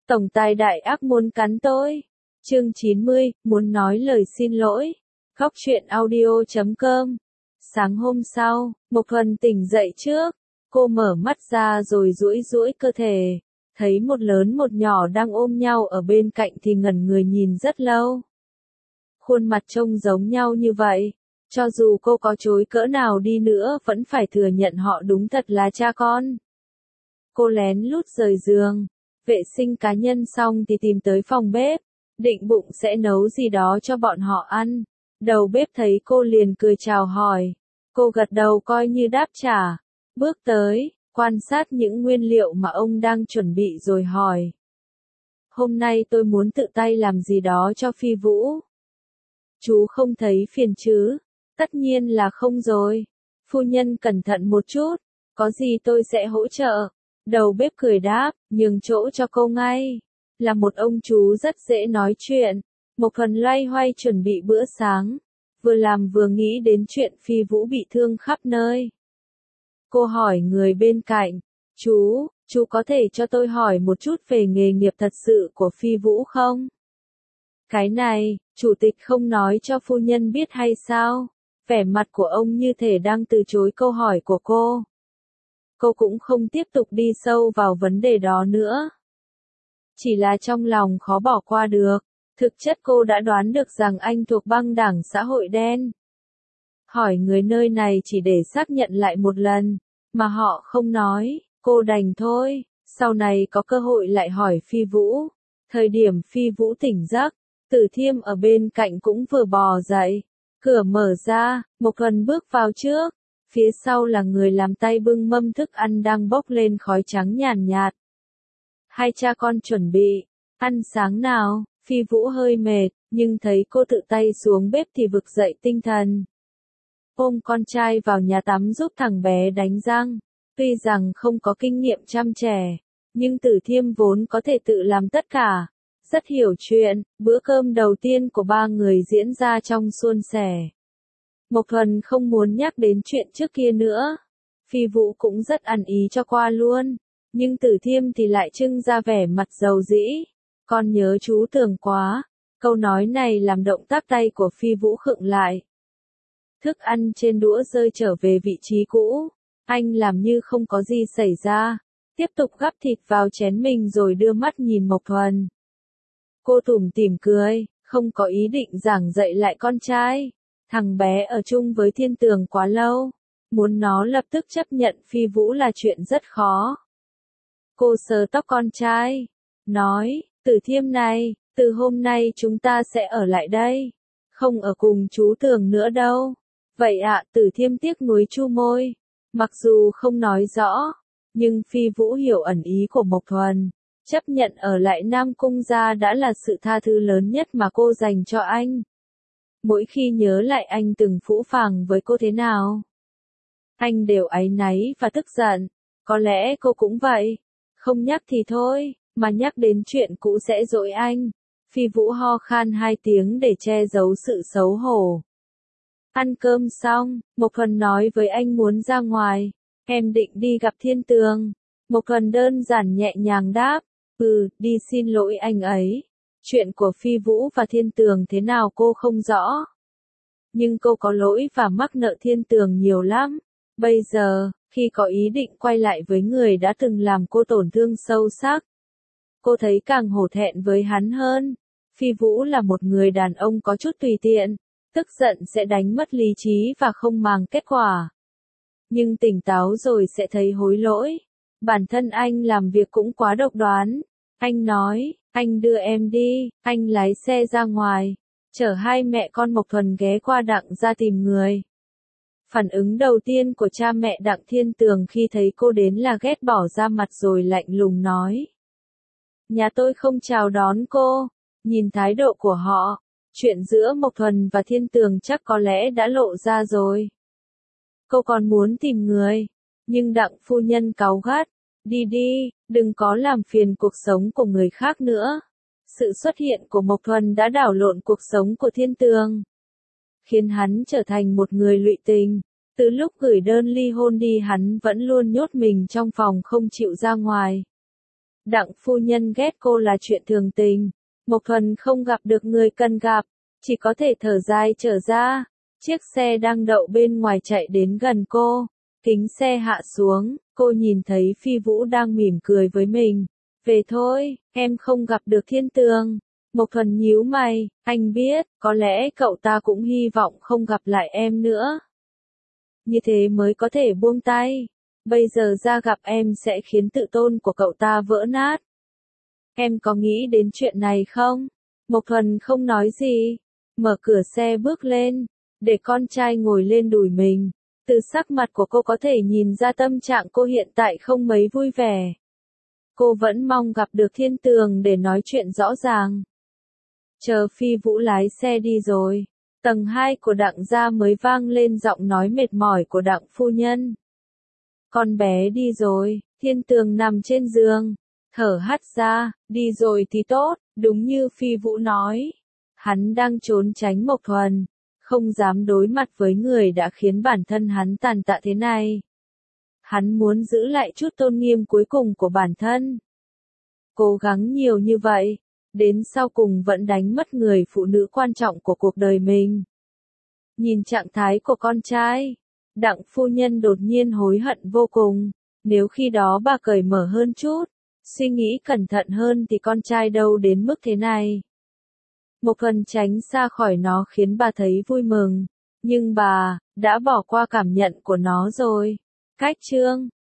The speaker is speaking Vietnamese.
Tổng tài đại ác muốn cắn tôi. Chương 90, muốn nói lời xin lỗi. Góc truyện audio.com. Sáng hôm sau, Mộc Thuần tỉnh dậy trước. Cô mở mắt ra rồi duỗi duỗi cơ thể. Thấy một lớn một nhỏ đang ôm nhau ở bên cạnh thì ngẩn người nhìn rất lâu. Khuôn mặt trông giống nhau như vậy. Cho dù cô có chối cỡ nào đi nữa vẫn phải thừa nhận họ đúng thật là cha con. Cô lén lút rời giường. Vệ sinh cá nhân xong thì tìm tới phòng bếp, định bụng sẽ nấu gì đó cho bọn họ ăn. Đầu bếp thấy cô liền cười chào hỏi. Cô gật đầu coi như đáp trả. Bước tới, quan sát những nguyên liệu mà ông đang chuẩn bị rồi hỏi. Hôm nay tôi muốn tự tay làm gì đó cho Phi Vũ. Chú không thấy phiền chứ? Tất nhiên là không rồi. Phu nhân cẩn thận một chút, có gì tôi sẽ hỗ trợ. Đầu bếp cười đáp, nhường chỗ cho cô ngay. Là một ông chú rất dễ nói chuyện. Mộc Thuần loay hoay chuẩn bị bữa sáng. Vừa làm vừa nghĩ đến chuyện Phi Vũ bị thương khắp nơi. Cô hỏi người bên cạnh, chú có thể cho tôi hỏi một chút về nghề nghiệp thật sự của Phi Vũ không? Cái này, chủ tịch không nói cho phu nhân biết hay sao? Vẻ mặt của ông như thể đang từ chối câu hỏi của cô. Cô cũng không tiếp tục đi sâu vào vấn đề đó nữa. Chỉ là trong lòng khó bỏ qua được, thực chất cô đã đoán được rằng anh thuộc băng đảng xã hội đen. Hỏi người nơi này chỉ để xác nhận lại một lần, mà họ không nói, cô đành thôi, sau này có cơ hội lại hỏi Phi Vũ. Thời điểm Phi Vũ tỉnh giấc, Tử Thiêm ở bên cạnh cũng vừa bò dậy, cửa mở ra, Mộc Thuần bước vào trước. Phía sau là người làm tay bưng mâm thức ăn đang bốc lên khói trắng nhàn nhạt. Hai cha con chuẩn bị, ăn sáng nào, Phi Vũ hơi mệt, nhưng thấy cô tự tay xuống bếp thì vực dậy tinh thần. Ôm con trai vào nhà tắm giúp thằng bé đánh răng, tuy rằng không có kinh nghiệm chăm trẻ, nhưng Tử Thiêm vốn có thể tự làm tất cả, rất hiểu chuyện, bữa cơm đầu tiên của ba người diễn ra trong suôn sẻ. Mộc Thuần không muốn nhắc đến chuyện trước kia nữa. Phi Vũ cũng rất ăn ý cho qua luôn. Nhưng Tử Thiêm thì lại trưng ra vẻ mặt dầu dĩ. Con nhớ chú Tường quá. Câu nói này làm động tác tay của Phi Vũ khựng lại. Thức ăn trên đũa rơi trở về vị trí cũ. Anh làm như không có gì xảy ra. Tiếp tục gắp thịt vào chén mình rồi đưa mắt nhìn Mộc Thuần. Cô tủm tỉm cười, không có ý định giảng dạy lại con trai. Thằng bé ở chung với Thiên Tường quá lâu, muốn nó lập tức chấp nhận Phi Vũ là chuyện rất khó. Cô sờ tóc con trai, nói, Tử Thiêm này, từ hôm nay chúng ta sẽ ở lại đây, không ở cùng chú Tường nữa đâu. Vậy ạ, Tử Thiêm tiếc nuối chu môi, mặc dù không nói rõ, nhưng Phi Vũ hiểu ẩn ý của Mộc Thuần, chấp nhận ở lại Nam Cung gia đã là sự tha thứ lớn nhất mà cô dành cho anh. Mỗi khi nhớ lại anh từng phũ phàng với cô thế nào, anh đều áy náy và tức giận. Có lẽ cô cũng vậy. Không nhắc thì thôi, mà nhắc đến chuyện cũ sẽ dỗi anh. Phi Vũ ho khan 2 tiếng để che giấu sự xấu hổ. Ăn cơm xong, Mộc Thuần nói với anh muốn ra ngoài. Em định đi gặp Thiên Tường. Mộc Thuần đơn giản nhẹ nhàng đáp. Đi xin lỗi anh ấy. Chuyện của Phi Vũ và Thiên Tường thế nào cô không rõ. Nhưng cô có lỗi và mắc nợ Thiên Tường nhiều lắm. Bây giờ, khi có ý định quay lại với người đã từng làm cô tổn thương sâu sắc, cô thấy càng hổ thẹn với hắn hơn. Phi Vũ là một người đàn ông có chút tùy tiện, tức giận sẽ đánh mất lý trí và không màng kết quả. Nhưng tỉnh táo rồi sẽ thấy hối lỗi. Bản thân anh làm việc cũng quá độc đoán. Anh nói, anh đưa em đi, anh lái xe ra ngoài, chở hai mẹ con Mộc Thuần ghé qua Đặng ra tìm người. Phản ứng đầu tiên của cha mẹ Đặng Thiên Tường khi thấy cô đến là ghét bỏ ra mặt rồi lạnh lùng nói. Nhà tôi không chào đón cô. Nhìn thái độ của họ, chuyện giữa Mộc Thuần và Thiên Tường chắc có lẽ đã lộ ra rồi. Cô còn muốn tìm người, nhưng Đặng phu nhân cáu gắt. Đi, đừng có làm phiền cuộc sống của người khác nữa. Sự xuất hiện của Mộc Thuần đã đảo lộn cuộc sống của Thiên Tường, khiến hắn trở thành một người lụy tình. Từ lúc gửi đơn ly hôn đi hắn vẫn luôn nhốt mình trong phòng không chịu ra ngoài. Đặng phu nhân ghét cô là chuyện thường tình. Mộc Thuần không gặp được người cần gặp, chỉ có thể thở dài trở ra. Chiếc xe đang đậu bên ngoài chạy đến gần cô. Kính xe hạ xuống, cô nhìn thấy Phi Vũ đang mỉm cười với mình. Về thôi, em không gặp được Thiên Tường. Mộc Thuần nhíu mày, anh biết, có lẽ cậu ta cũng hy vọng không gặp lại em nữa. Như thế mới có thể buông tay. Bây giờ ra gặp em sẽ khiến tự tôn của cậu ta vỡ nát. Em có nghĩ đến chuyện này không? Mộc Thuần không nói gì. Mở cửa xe bước lên, để con trai ngồi lên đùi mình. Từ sắc mặt của cô có thể nhìn ra tâm trạng cô hiện tại không mấy vui vẻ. Cô vẫn mong gặp được Thiên Tường để nói chuyện rõ ràng. Chờ Phi Vũ lái xe đi rồi, tầng 2 của Đặng gia mới vang lên giọng nói mệt mỏi của Đặng phu nhân. Con bé đi rồi, Thiên Tường nằm trên giường, thở hắt ra, đi rồi thì tốt, đúng như Phi Vũ nói. Hắn đang trốn tránh Mộc Thuần, không dám đối mặt với người đã khiến bản thân hắn tàn tạ thế này. Hắn muốn giữ lại chút tôn nghiêm cuối cùng của bản thân. Cố gắng nhiều như vậy, đến sau cùng vẫn đánh mất người phụ nữ quan trọng của cuộc đời mình. Nhìn trạng thái của con trai, Đặng phu nhân đột nhiên hối hận vô cùng. Nếu khi đó bà cởi mở hơn chút, suy nghĩ cẩn thận hơn thì con trai đâu đến mức thế này. Một phần tránh xa khỏi nó khiến bà thấy vui mừng, nhưng bà đã bỏ qua cảm nhận của nó rồi. Cách chương